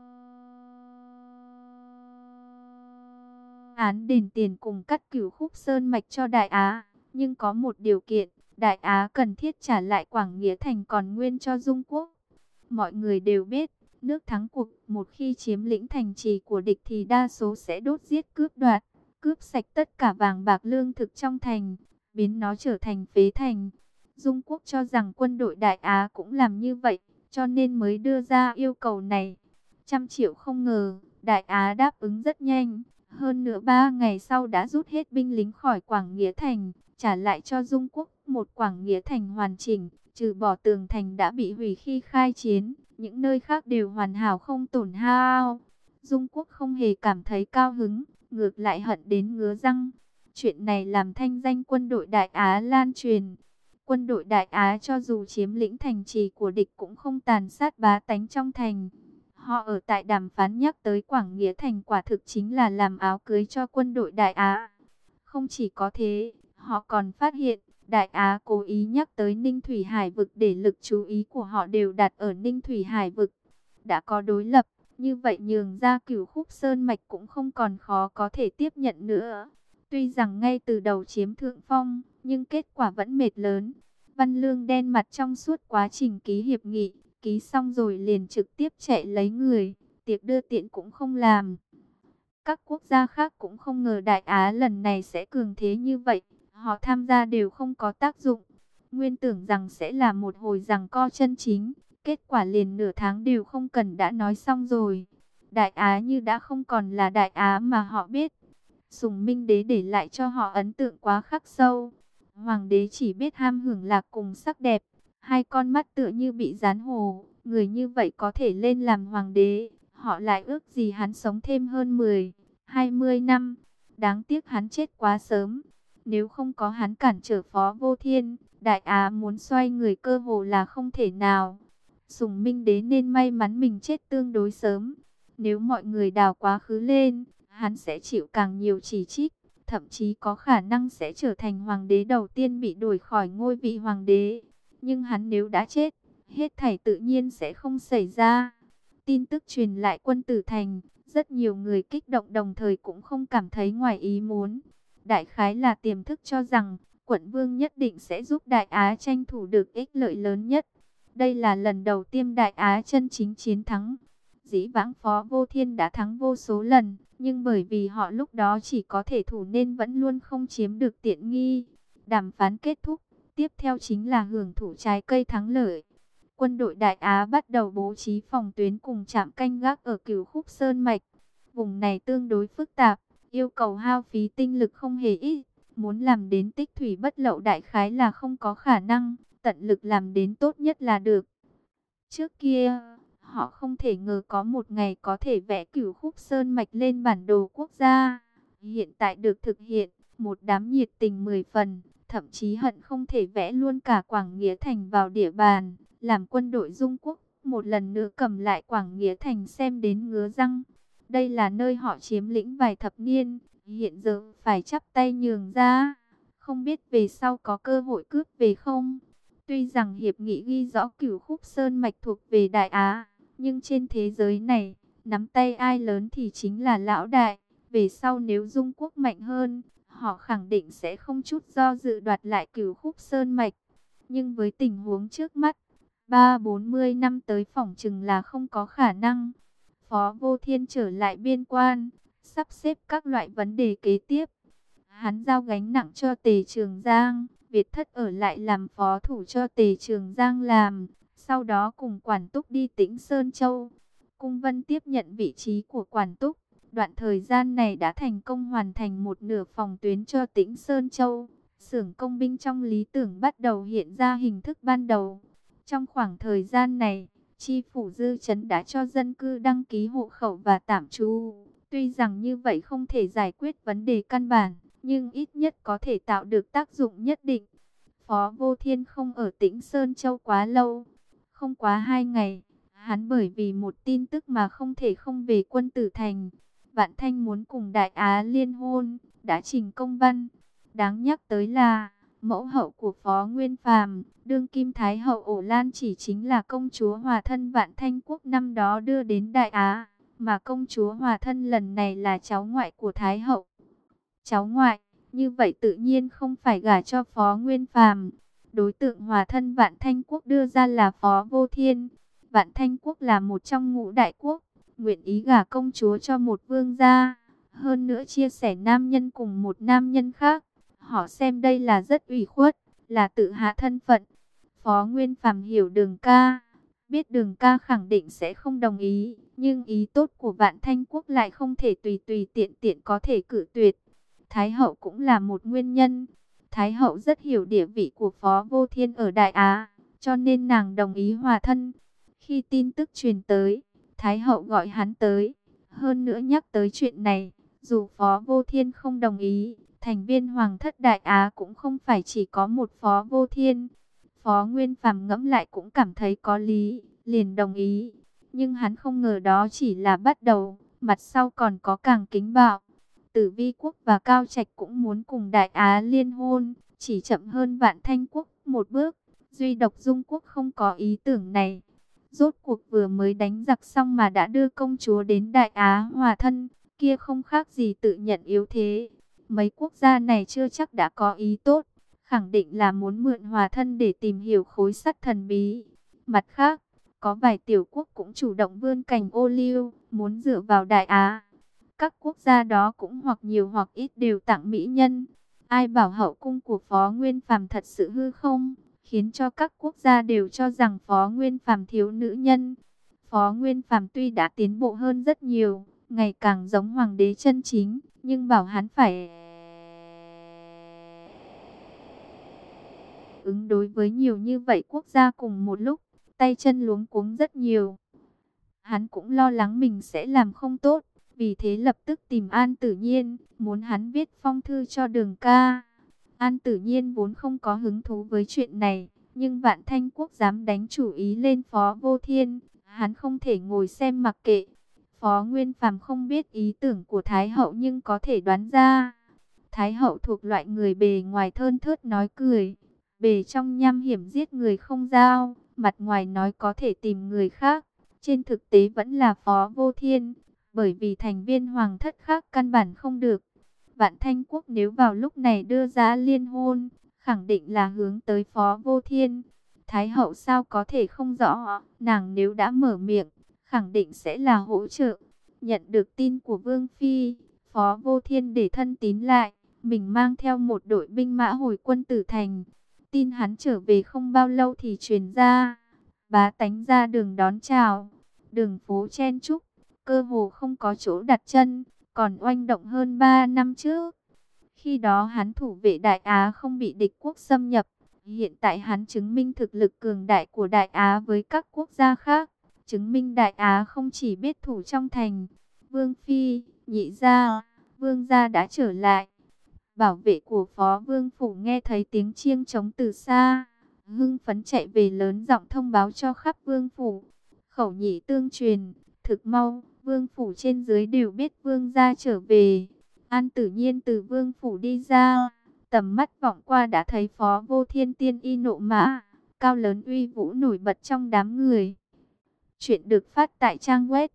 án đền tiền cùng cắt Cửu Khúc Sơn mạch cho Đại Á. Nhưng có một điều kiện, Đại Á cần thiết trả lại Quảng Nghĩa Thành còn nguyên cho Dung Quốc. Mọi người đều biết, nước thắng cuộc một khi chiếm lĩnh thành trì của địch thì đa số sẽ đốt giết cướp đoạt, cướp sạch tất cả vàng bạc lương thực trong thành, biến nó trở thành phế thành. Dung Quốc cho rằng quân đội Đại Á cũng làm như vậy, cho nên mới đưa ra yêu cầu này. 100 triệu không ngờ, Đại Á đáp ứng rất nhanh. Hơn nữa 3 ngày sau đã rút hết binh lính khỏi Quảng Nghĩa Thành, trả lại cho Dung Quốc một Quảng Nghĩa Thành hoàn chỉnh, trừ bỏ tường thành đã bị hủy khi khai chiến, những nơi khác đều hoàn hảo không tổn hao. Dung Quốc không hề cảm thấy cao hứng, ngược lại hận đến ngứa răng. Chuyện này làm thanh danh quân đội Đại Á lan truyền. Quân đội Đại Á cho dù chiếm lĩnh thành trì của địch cũng không tàn sát bá tánh trong thành. Họ ở tại đàm phán nhắc tới Quảng Nghĩa Thành quả thực chính là làm áo cưới cho quân đội Đại Á. Không chỉ có thế, họ còn phát hiện Đại Á cố ý nhắc tới Ninh Thủy Hải vực để lực chú ý của họ đều đặt ở Ninh Thủy Hải vực. Đã có đối lập, như vậy nhường ra Cửu Khúc Sơn mạch cũng không còn khó có thể tiếp nhận nữa. Tuy rằng ngay từ đầu chiếm thượng phong, nhưng kết quả vẫn mệt lớn. Văn Lương đen mặt trong suốt quá trình ký hiệp nghị, ký xong rồi liền trực tiếp chạy lấy người, tiệc đưa tiễn cũng không làm. Các quốc gia khác cũng không ngờ Đại Á lần này sẽ cường thế như vậy, họ tham gia đều không có tác dụng. Nguyên tưởng rằng sẽ là một hồi giằng co chân chính, kết quả liền nửa tháng đều không cần đã nói xong rồi. Đại Á như đã không còn là Đại Á mà họ biết. Sùng Minh Đế để lại cho họ ấn tượng quá khắc sâu. Hoàng đế chỉ biết ham hưởng lạc cùng sắc đẹp, hai con mắt tựa như bị dán hồ, người như vậy có thể lên làm hoàng đế, họ lại ước gì hắn sống thêm hơn 10, 20 năm. Đáng tiếc hắn chết quá sớm, nếu không có hắn cản trở Phó Vô Thiên, Đại Á muốn xoay người cơ hồ là không thể nào. Sùng Minh Đế nên may mắn mình chết tương đối sớm, nếu mọi người đào quá khứ lên, hắn sẽ chịu càng nhiều chỉ trích. Thậm chí có khả năng sẽ trở thành hoàng đế đầu tiên bị đuổi khỏi ngôi vị hoàng đế. Nhưng hắn nếu đã chết, hết thảy tự nhiên sẽ không xảy ra. Tin tức truyền lại quân tử thành, rất nhiều người kích động đồng thời cũng không cảm thấy ngoài ý muốn. Đại khái là tiềm thức cho rằng, quận vương nhất định sẽ giúp Đại Á tranh thủ được ích lợi lớn nhất. Đây là lần đầu tiên Đại Á chân chính chiến thắng. Dĩ vãng Phó Vô Thiên đã thắng vô số lần, nhưng bởi vì họ lúc đó chỉ có thể thủ nên vẫn luôn không chiếm được tiện nghi. Đàm phán kết thúc, tiếp theo chính là hưởng thụ trái cây thắng lợi. Quân đội Đại Á bắt đầu bố trí phòng tuyến cùng trạm canh gác ở Cửu Khúc Sơn mạch. Vùng này tương đối phức tạp, yêu cầu hao phí tinh lực không hề ít. Muốn làm đến tích thủy bất lậu đại khái là không có khả năng, tận lực làm đến tốt nhất là được. Trước kia, họ không thể ngờ có một ngày có thể vẽ Cửu Khúc Sơn mạch lên bản đồ quốc gia. Hiện tại được thực hiện, một đám nhiệt tình 10 phần, thậm chí hận không thể vẽ luôn cả Quảng Nghĩa Thành vào địa bàn, làm quân đội Dung Quốc một lần nữa cầm lại Quảng Nghĩa Thành xem đến ngứa răng. Đây là nơi họ chiếm lĩnh vài thập niên, hiện giờ phải chắp tay nhường ra, không biết về sau có cơ hội cướp về không. Tuy rằng hiệp nghị ghi rõ Cửu Khúc Sơn mạch thuộc về Đại Á, nhưng trên thế giới này, nắm tay ai lớn thì chính là lão đại. Về sau nếu Dung Quốc mạnh hơn, họ khẳng định sẽ không chút do dự đoạt lại Cửu Khúc Sơn mạch. Nhưng với tình huống trước mắt, 30-40 năm tới phỏng chừng là không có khả năng. Phó Vô Thiên trở lại biên quan, sắp xếp các loại vấn đề kế tiếp. Hắn giao gánh nặng cho Tề Trường Giang, Việt Thất ở lại làm phó thủ cho Tề Trường Giang làm, sau đó cùng Quản Túc đi Tĩnh Sơn Châu. Cung Vân tiếp nhận vị trí của Quản Túc, Đoạn thời gian này đã thành công hoàn thành một nửa phòng tuyến cho Tĩnh Sơn Châu. Xưởng công binh trong lý tưởng bắt đầu hiện ra hình thức ban đầu. Trong khoảng thời gian này, chi phủ Dư Trấn đã cho dân cư đăng ký hộ khẩu và tạm trú. Tuy rằng như vậy không thể giải quyết vấn đề căn bản, nhưng ít nhất có thể tạo được tác dụng nhất định. Phó Vô Thiên không ở Tĩnh Sơn Châu quá lâu. Không quá 2 ngày, hắn bởi vì một tin tức mà không thể không về Quân Tử Thành. Vạn Thanh muốn cùng Đại Á liên hôn, đã trình công văn. Đáng nhắc tới là, mẫu hậu của Phó Nguyên Phàm, đương kim Thái hậu Ổ Lan chỉ chính là công chúa Hòa Thân Vạn Thanh Quốc năm đó đưa đến Đại Á. Mà công chúa Hòa Thân lần này là cháu ngoại của Thái hậu. Cháu ngoại, như vậy tự nhiên không phải gả cho Phó Nguyên Phàm. Đối tượng Hòa Thân Vạn Thanh Quốc đưa ra là Phó Vô Thiên. Vạn Thanh Quốc là một trong ngũ đại quốc, nguyện ý gả công chúa cho một vương gia. Hơn nữa chia sẻ nam nhân cùng một nam nhân khác. Họ xem đây là rất ủy khuất, là tự hạ thân phận. Phó Nguyên Phàm hiểu Đường ca, biết Đường ca khẳng định sẽ không đồng ý. Nhưng ý tốt của Vạn Thanh Quốc lại không thể tùy tùy tiện tiện có thể cự tuyệt. Thái hậu cũng là một nguyên nhân. Thái hậu rất hiểu địa vị của Phó Vô Thiên ở Đại Á, cho nên nàng đồng ý hòa thân. Khi tin tức truyền tới, Thái hậu gọi hắn tới. Hơn nữa nhắc tới chuyện này, dù Phó Vô Thiên không đồng ý, thành viên Hoàng thất Đại Á cũng không phải chỉ có một Phó Vô Thiên. Phó Nguyên Phàm ngẫm lại cũng cảm thấy có lý, liền đồng ý. Nhưng hắn không ngờ đó chỉ là bắt đầu, mặt sau còn có càng kính bạo. Tử Vi Quốc và Cao Trạch cũng muốn cùng Đại Á liên hôn, chỉ chậm hơn Vạn Thanh Quốc một bước. Duy độc Dung Quốc không có ý tưởng này. Rốt cuộc vừa mới đánh giặc xong mà đã đưa công chúa đến Đại Á hòa thân, kia không khác gì tự nhận yếu thế. Mấy quốc gia này chưa chắc đã có ý tốt, khẳng định là muốn mượn hòa thân để tìm hiểu khối sắt thần bí. Mặt khác, có vài tiểu quốc cũng chủ động vươn cành ô liu, muốn dựa vào Đại Á. Các quốc gia đó cũng hoặc nhiều hoặc ít đều tặng mỹ nhân. Ai bảo hậu cung của Phó Nguyên Phàm thật sự hư không, khiến cho các quốc gia đều cho rằng Phó Nguyên Phàm thiếu nữ nhân. Phó Nguyên Phàm tuy đã tiến bộ hơn rất nhiều, ngày càng giống hoàng đế chân chính, nhưng bảo hắn phải ứng đối với nhiều như vậy quốc gia cùng một lúc, tay chân luống cuống rất nhiều. Hắn cũng lo lắng mình sẽ làm không tốt, vì thế lập tức tìm An Tử Nhiên, muốn hắn viết phong thư cho Đường ca. An Tử Nhiên vốn không có hứng thú với chuyện này, nhưng Vạn Thanh Quốc dám đánh chủ ý lên Phó Vô Thiên, hắn không thể ngồi xem mặc kệ. Phó Nguyên Phàm không biết ý tưởng của Thái hậu nhưng có thể đoán ra. Thái hậu thuộc loại người bề ngoài thơn thớt nói cười, bề trong nham hiểm giết người không giao, mặt ngoài nói có thể tìm người khác, trên thực tế vẫn là Phó Vô Thiên, bởi vì thành viên hoàng thất khác căn bản không được. Vạn Thanh Quốc nếu vào lúc này đưa ra liên hôn, khẳng định là hướng tới Phó Vô Thiên. Thái hậu sao có thể không rõ, nàng nếu đã mở miệng, khẳng định sẽ là hỗ trợ. Nhận được tin của Vương Phi, Phó Vô Thiên để thân tín lại, mình mang theo một đội binh mã hồi Quân Tử Thành. Tin hắn trở về không bao lâu thì truyền ra, bá tánh ra đường đón chào, đường phố chen chúc, cơ hồ không có chỗ đặt chân, còn oanh động hơn 3 năm trước. Khi đó hắn thủ vệ Đại Á không bị địch quốc xâm nhập, hiện tại hắn chứng minh thực lực cường đại của Đại Á với các quốc gia khác, chứng minh Đại Á không chỉ biết thủ trong thành. Vương Phi, Nhị gia, Vương gia đã trở lại. Bảo vệ của Phó Vương Phủ nghe thấy tiếng chiêng trống từ xa, hưng phấn chạy về lớn giọng thông báo cho khắp Vương Phủ. Khẩu nhị tương truyền, thực mau, Vương Phủ trên dưới đều biết Vương gia trở về. An Tử Nhiên từ Vương Phủ đi ra, tầm mắt vọng qua đã thấy Phó Vô Thiên tiên y nộ mã, cao lớn uy vũ nổi bật trong đám người. Chuyện được phát tại trang web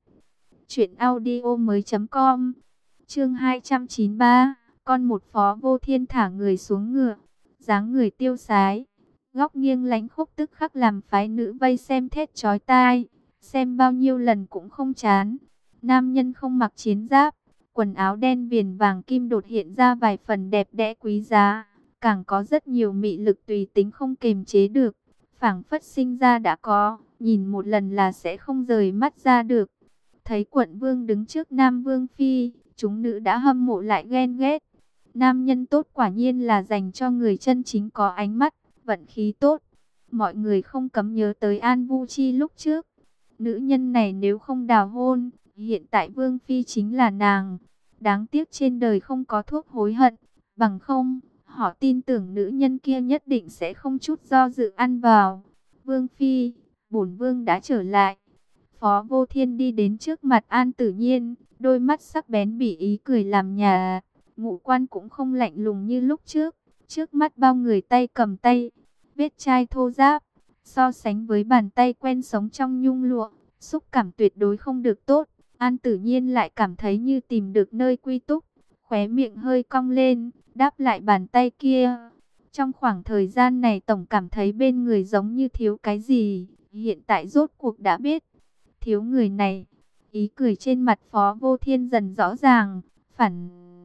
truyệnaudiomoi.com. Chương 293, con một Phó Vô Thiên thả người xuống ngựa, dáng người tiêu sái, góc nghiêng lánh khúc tức khắc làm phái nữ vây xem thét chói tai, xem bao nhiêu lần cũng không chán. Nam nhân không mặc chiến giáp, quần áo đen viền vàng kim đột hiện ra vài phần đẹp đẽ quý giá, càng có rất nhiều mị lực tùy tính không kềm chế được, phảng phất sinh ra đã có, nhìn một lần là sẽ không rời mắt ra được. Thấy quận vương đứng trước Nam Vương Phi, chúng nữ đã hâm mộ lại ghen ghét. Nam nhân tốt quả nhiên là dành cho người chân chính có ánh mắt, vận khí tốt. Mọi người không cấm nhớ tới An Vu Chi lúc trước. Nữ nhân này nếu không đào hôn, hiện tại Vương Phi chính là nàng. Đáng tiếc trên đời không có thuốc hối hận, bằng không, họ tin tưởng nữ nhân kia nhất định sẽ không chút do dự ăn vào. Vương Phi, bổn vương đã trở lại. Phó Vô Thiên đi đến trước mặt An Tử Nhiên, đôi mắt sắc bén bỉ ý cười làm nhà. Ngũ quan cũng không lạnh lùng như lúc trước, trước mắt bao người tay cầm tay, vết chai thô ráp, so sánh với bàn tay quen sống trong nhung lụa, xúc cảm tuyệt đối không được tốt. An Tử Nhiên lại cảm thấy như tìm được nơi quy túc, khóe miệng hơi cong lên, đáp lại bàn tay kia. Trong khoảng thời gian này tổng cảm thấy bên người giống như thiếu cái gì, hiện tại rốt cuộc đã biết, thiếu người này. Ý cười trên mặt Phó Vô Thiên dần rõ ràng, phản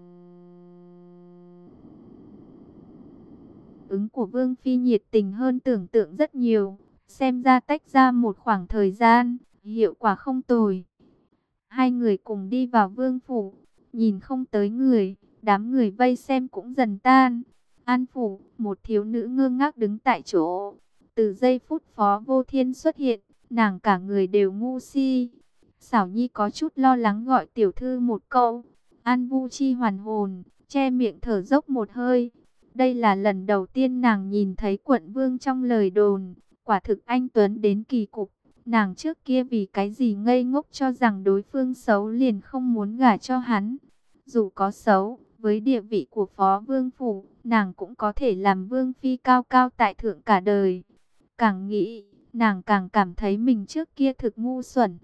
ứng của Vương Phi nhiệt tình hơn tưởng tượng rất nhiều, xem ra tách ra một khoảng thời gian, hiệu quả không tồi. Hai người cùng đi vào vương phủ, nhìn không tới người, đám người vây xem cũng dần tan. An phủ, một thiếu nữ ngơ ngác đứng tại chỗ. Từ giây phút Phó Vô Thiên xuất hiện, nàng cả người đều ngu si. Xảo Nhi có chút lo lắng gọi tiểu thư một câu. An Vu Chi hoàn hồn, che miệng thở dốc một hơi. Đây là lần đầu tiên nàng nhìn thấy quận vương trong lời đồn, quả thực anh tuấn đến kỳ cục. Nàng trước kia vì cái gì ngây ngốc cho rằng đối phương xấu liền không muốn gả cho hắn. Dù có xấu, với địa vị của Phó Vương Phủ, nàng cũng có thể làm Vương Phi cao cao tại thượng cả đời. Càng nghĩ, nàng càng cảm thấy mình trước kia thực ngu xuẩn.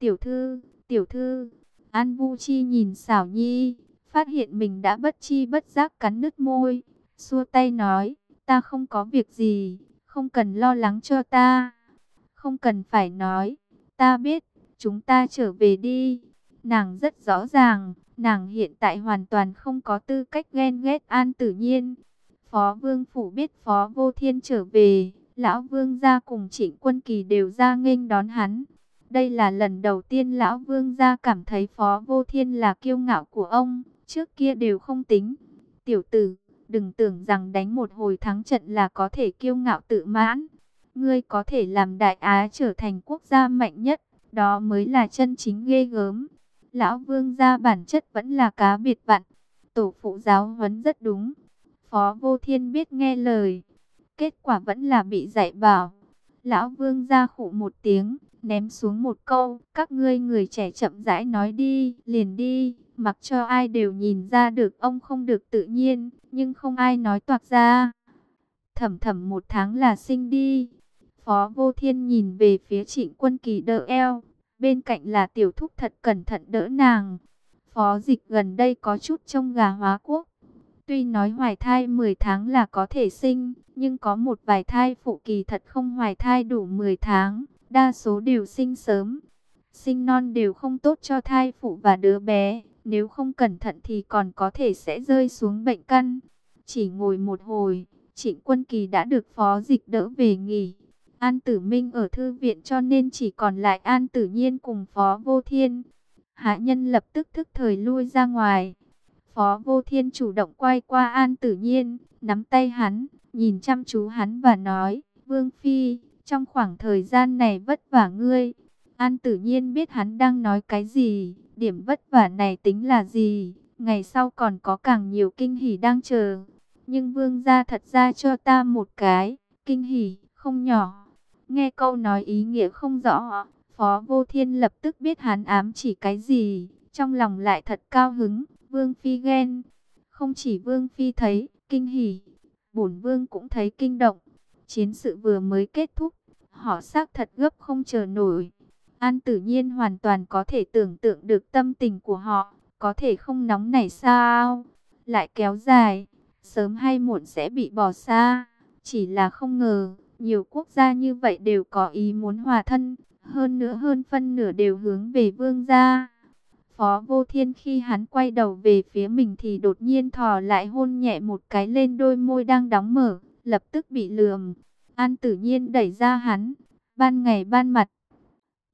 Tiểu thư, An Vu Chi nhìn Xảo Nhi, phát hiện mình đã bất chi bất giác cắn nứt môi. Xua tay nói, ta không có việc gì, không cần lo lắng cho ta. Không cần phải nói, ta biết, chúng ta trở về đi. Nàng rất rõ ràng, nàng hiện tại hoàn toàn không có tư cách ghen ghét An Tử Nhiên. Phó Vương Phủ biết Phó Vô Thiên trở về, Lão Vương gia cùng Trịnh Quân Kỳ đều ra nghênh đón hắn. Đây là lần đầu tiên Lão Vương gia cảm thấy Phó Vô Thiên là kiêu ngạo của ông, trước kia đều không tính. Tiểu tử, đừng tưởng rằng đánh một hồi thắng trận là có thể kiêu ngạo tự mãn. Ngươi có thể làm Đại Á trở thành quốc gia mạnh nhất, đó mới là chân chính ghê gớm. Lão Vương gia bản chất vẫn là cá biệt vặn. Tổ phụ giáo huấn rất đúng. Phó Vô Thiên biết nghe lời, kết quả vẫn là bị dạy bảo. Lão Vương gia khụ một tiếng, ném xuống một câu, các ngươi người trẻ chậm rãi nói đi, liền đi, mặc cho ai đều nhìn ra được ông không được tự nhiên, nhưng không ai nói toạc ra. Thầm thầm 1 tháng là sinh đi. Phó Vô Thiên nhìn về phía Trịnh Quân Kỳ đỡ eo, bên cạnh là tiểu thúc thật cẩn thận đỡ nàng. Phó Dịch gần đây có chút trông gà hóa quốc. Tuy nói hoài thai 10 tháng là có thể sinh, nhưng có một vài thai phụ kỳ thật không hoài thai đủ 10 tháng, đa số đều sinh sớm. Sinh non đều không tốt cho thai phụ và đứa bé, nếu không cẩn thận thì còn có thể sẽ rơi xuống bệnh căn. Chỉ ngồi một hồi, Trịnh Quân Kỳ đã được Phó Dịch đỡ về nghỉ. An Tử Minh ở thư viện cho nên chỉ còn lại An Tử Nhiên cùng Phó Vô Thiên. Hạ nhân lập tức thức thời lui ra ngoài. Phó Vô Thiên chủ động quay qua An Tử Nhiên, nắm tay hắn, nhìn chăm chú hắn và nói, Vương Phi, trong khoảng thời gian này vất vả ngươi. An Tử Nhiên biết hắn đang nói cái gì, điểm vất vả này tính là gì, ngày sau còn có càng nhiều kinh hỉ đang chờ. Nhưng Vương gia thật ra cho ta một cái, kinh hỉ, không nhỏ. Nghe câu nói ý nghĩa không rõ, Phó Vô Thiên lập tức biết hắn ám chỉ cái gì, trong lòng lại thật cao hứng. Vương Phi ghen, không chỉ Vương Phi thấy kinh hỉ, bổn Vương cũng thấy kinh động. Chiến sự vừa mới kết thúc, họ xác thật gấp không chờ nổi. An Tử Nhiên hoàn toàn có thể tưởng tượng được tâm tình của họ, có thể không nóng nảy sao, lại kéo dài, sớm hay muộn sẽ bị bỏ xa. Chỉ là không ngờ, nhiều quốc gia như vậy đều có ý muốn hòa thân, hơn nữa hơn phân nửa đều hướng về Vương gia. Phó Vô Thiên khi hắn quay đầu về phía mình thì đột nhiên thò lại hôn nhẹ một cái lên đôi môi đang đóng mở, lập tức bị lườm. An Tử Nhiên đẩy ra hắn, ban ngày ban mặt.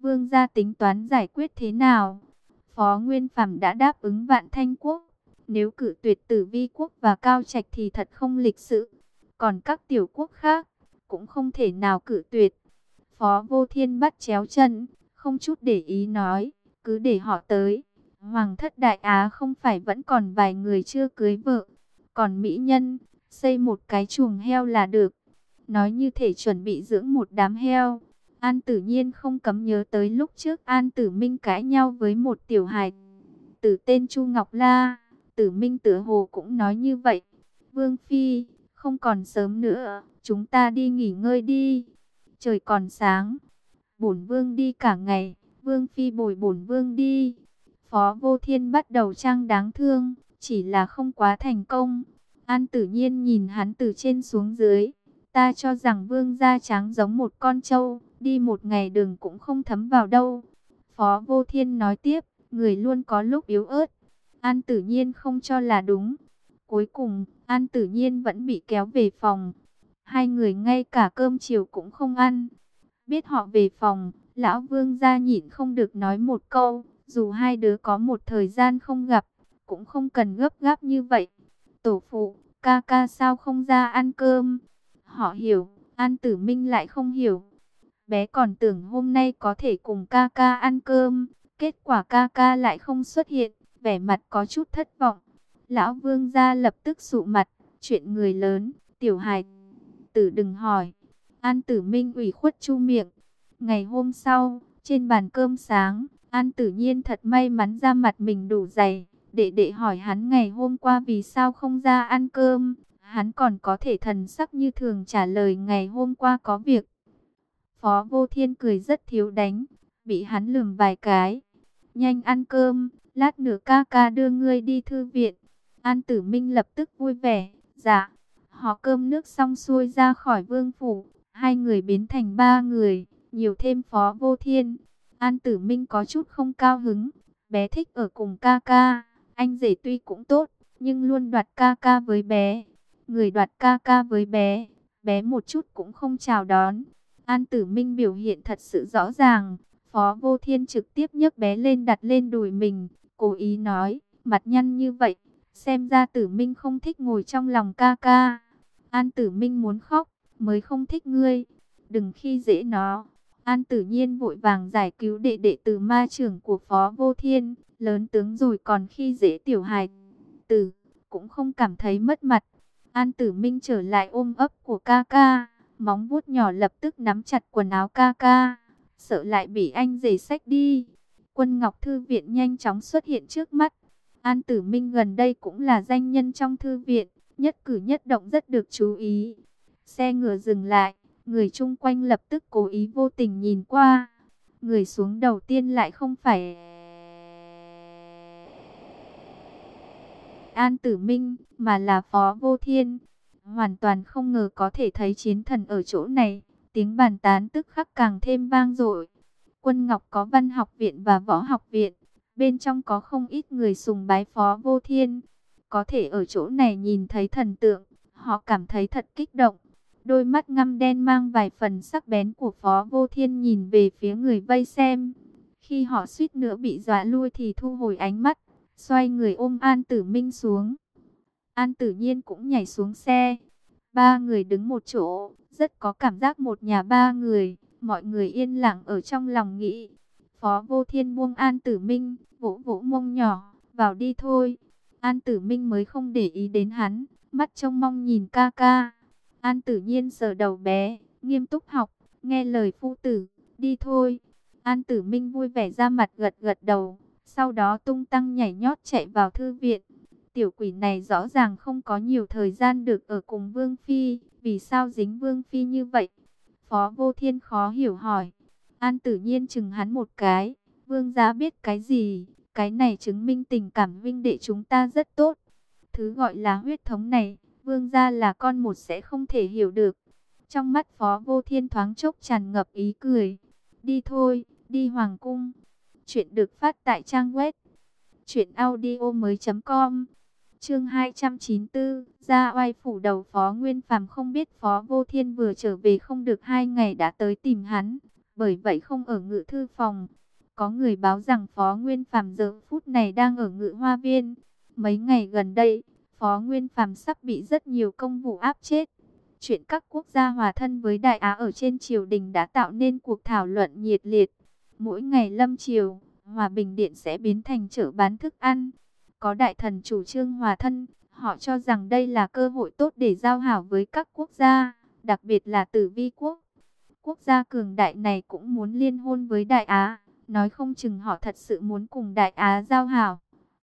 Vương gia tính toán giải quyết thế nào? Phó Nguyên Phàm đã đáp ứng Vạn Thanh Quốc. Nếu cử tuyệt Tử Vi Quốc và Cao Trạch thì thật không lịch sự. Còn các tiểu quốc khác cũng không thể nào cử tuyệt. Phó Vô Thiên bắt chéo chân, không chút để ý nói, cứ để họ tới. Hoàng thất Đại Á không phải vẫn còn vài người chưa cưới vợ. Còn mỹ nhân, xây một cái chuồng heo là được. Nói như thể chuẩn bị dưỡng một đám heo. An Tử Nhiên không cấm nhớ tới lúc trước An Tử Minh cãi nhau với một tiểu hài tử tên Chu Ngọc La. Tử Minh tựa hồ cũng nói như vậy. Vương Phi, không còn sớm nữa, chúng ta đi nghỉ ngơi đi. Trời còn sáng, bổn vương đi cả ngày, Vương Phi bồi bổn vương đi. Phó Vô Thiên bắt đầu trang đáng thương, chỉ là không quá thành công. An Tử Nhiên nhìn hắn từ trên xuống dưới. Ta cho rằng vương da trắng giống một con trâu, đi một ngày đường cũng không thấm vào đâu. Phó Vô Thiên nói tiếp, người luôn có lúc yếu ớt. An Tử Nhiên không cho là đúng. Cuối cùng, An Tử Nhiên vẫn bị kéo về phòng. Hai người ngay cả cơm chiều cũng không ăn. Biết họ về phòng, lão vương gia nhịn không được nói một câu, dù hai đứa có một thời gian không gặp, cũng không cần gấp gáp như vậy. Tổ phụ, ca ca sao không ra ăn cơm? Họ hiểu, An Tử Minh lại không hiểu. Bé còn tưởng hôm nay có thể cùng ca ca ăn cơm, kết quả ca ca lại không xuất hiện, vẻ mặt có chút thất vọng. Lão vương gia lập tức sụ mặt, chuyện người lớn, tiểu hài tử đừng hỏi. An Tử Minh ủy khuất chu miệng. Ngày hôm sau, trên bàn cơm sáng, An Tử Nhiên thật may mắn da mặt mình đủ dày. Đệ hỏi hắn ngày hôm qua vì sao không ra ăn cơm. Hắn còn có thể thần sắc như thường trả lời ngày hôm qua có việc. Phó Vô Thiên cười rất thiếu đánh, bị hắn lườm vài cái. Nhanh ăn cơm, lát nữa ca ca đưa ngươi đi thư viện. An Tử Minh lập tức vui vẻ, dạ. Họ cơm nước xong xuôi ra khỏi vương phủ, hai người biến thành ba người, nhiều thêm Phó Vô Thiên. An Tử Minh có chút không cao hứng, bé thích ở cùng ca ca, anh rể tuy cũng tốt, nhưng luôn đoạt ca ca với bé. Người đoạt ca ca với bé, bé một chút cũng không chào đón. An Tử Minh biểu hiện thật sự rõ ràng, Phó Vô Thiên trực tiếp nhấc bé lên đặt lên đùi mình, cố ý nói, mặt nhăn như vậy, xem ra Tử Minh không thích ngồi trong lòng ca ca. An Tử Minh muốn khóc, mới không thích ngươi, đừng khi dễ nó. An Tử Nhiên vội vàng giải cứu đệ đệ từ ma trưởng của Phó Vô Thiên, lớn tướng rồi còn khi dễ tiểu hài tử, cũng không cảm thấy mất mặt. An Tử Minh trở lại ôm ấp của ca ca, móng vuốt nhỏ lập tức nắm chặt quần áo ca ca, sợ lại bị anh rể xách đi. Quân Ngọc Thư viện nhanh chóng xuất hiện trước mắt. An Tử Minh gần đây cũng là danh nhân trong thư viện, nhất cử nhất động rất được chú ý. Xe ngựa dừng lại, người chung quanh lập tức cố ý vô tình nhìn qua. Người xuống đầu tiên lại không phải An Tử Minh, mà là Phó Vô Thiên. Hoàn toàn không ngờ có thể thấy chiến thần ở chỗ này, tiếng bàn tán tức khắc càng thêm vang dội. Quân Ngọc có văn học viện và võ học viện, bên trong có không ít người sùng bái Phó Vô Thiên. Có thể ở chỗ này nhìn thấy thần tượng, họ cảm thấy thật kích động. Đôi mắt ngăm đen mang vài phần sắc bén của Phó Vô Thiên nhìn về phía người vây xem. Khi họ suýt nữa bị dọa lui thì thu hồi ánh mắt, xoay người ôm An Tử Minh xuống. An Tử Nhiên cũng nhảy xuống xe. Ba người đứng một chỗ, rất có cảm giác một nhà ba người. Mọi người yên lặng ở trong lòng nghĩ. Phó Vô Thiên buông An Tử Minh, vỗ vỗ mông nhỏ, vào đi thôi. An Tử Minh mới không để ý đến hắn, mắt trông mong nhìn ca ca. An Tử Nhiên sờ đầu bé, nghiêm túc học, nghe lời phu tử, đi thôi. An Tử Minh vui vẻ ra mặt gật gật đầu, sau đó tung tăng nhảy nhót chạy vào thư viện. Tiểu quỷ này rõ ràng không có nhiều thời gian được ở cùng Vương Phi, vì sao dính Vương Phi như vậy? Phó Vô Thiên khó hiểu hỏi. An Tử Nhiên chừng hắn một cái, Vương gia biết cái gì? Cái này chứng minh tình cảm huynh đệ chúng ta rất tốt. Thứ gọi là huyết thống này, Vương gia là con một sẽ không thể hiểu được. Trong mắt Phó Vô Thiên thoáng chốc tràn ngập ý cười. Đi thôi, đi Hoàng cung. Chuyện được phát tại trang web truyệnaudiomoi.com. Chương 294, ra oai phủ đầu. Phó Nguyên Phàm không biết Phó Vô Thiên vừa trở về không được 2 ngày đã tới tìm hắn. bởi vậy không ở ngự thư phòng. Có người báo rằng Phó Nguyên Phàm giờ phút này đang ở Ngự Hoa Viên. Mấy ngày gần đây, Phó Nguyên Phàm sắp bị rất nhiều công vụ áp chết. Chuyện các quốc gia hòa thân với Đại Á ở trên triều đình đã tạo nên cuộc thảo luận nhiệt liệt. Mỗi ngày lâm triều, Hòa Bình Điện sẽ biến thành chợ bán thức ăn. Có đại thần chủ trương hòa thân, họ cho rằng đây là cơ hội tốt để giao hảo với các quốc gia, đặc biệt là Tử Vi quốc. Quốc gia cường đại này cũng muốn liên hôn với Đại Á, nói không chừng họ thật sự muốn cùng Đại Á giao hảo.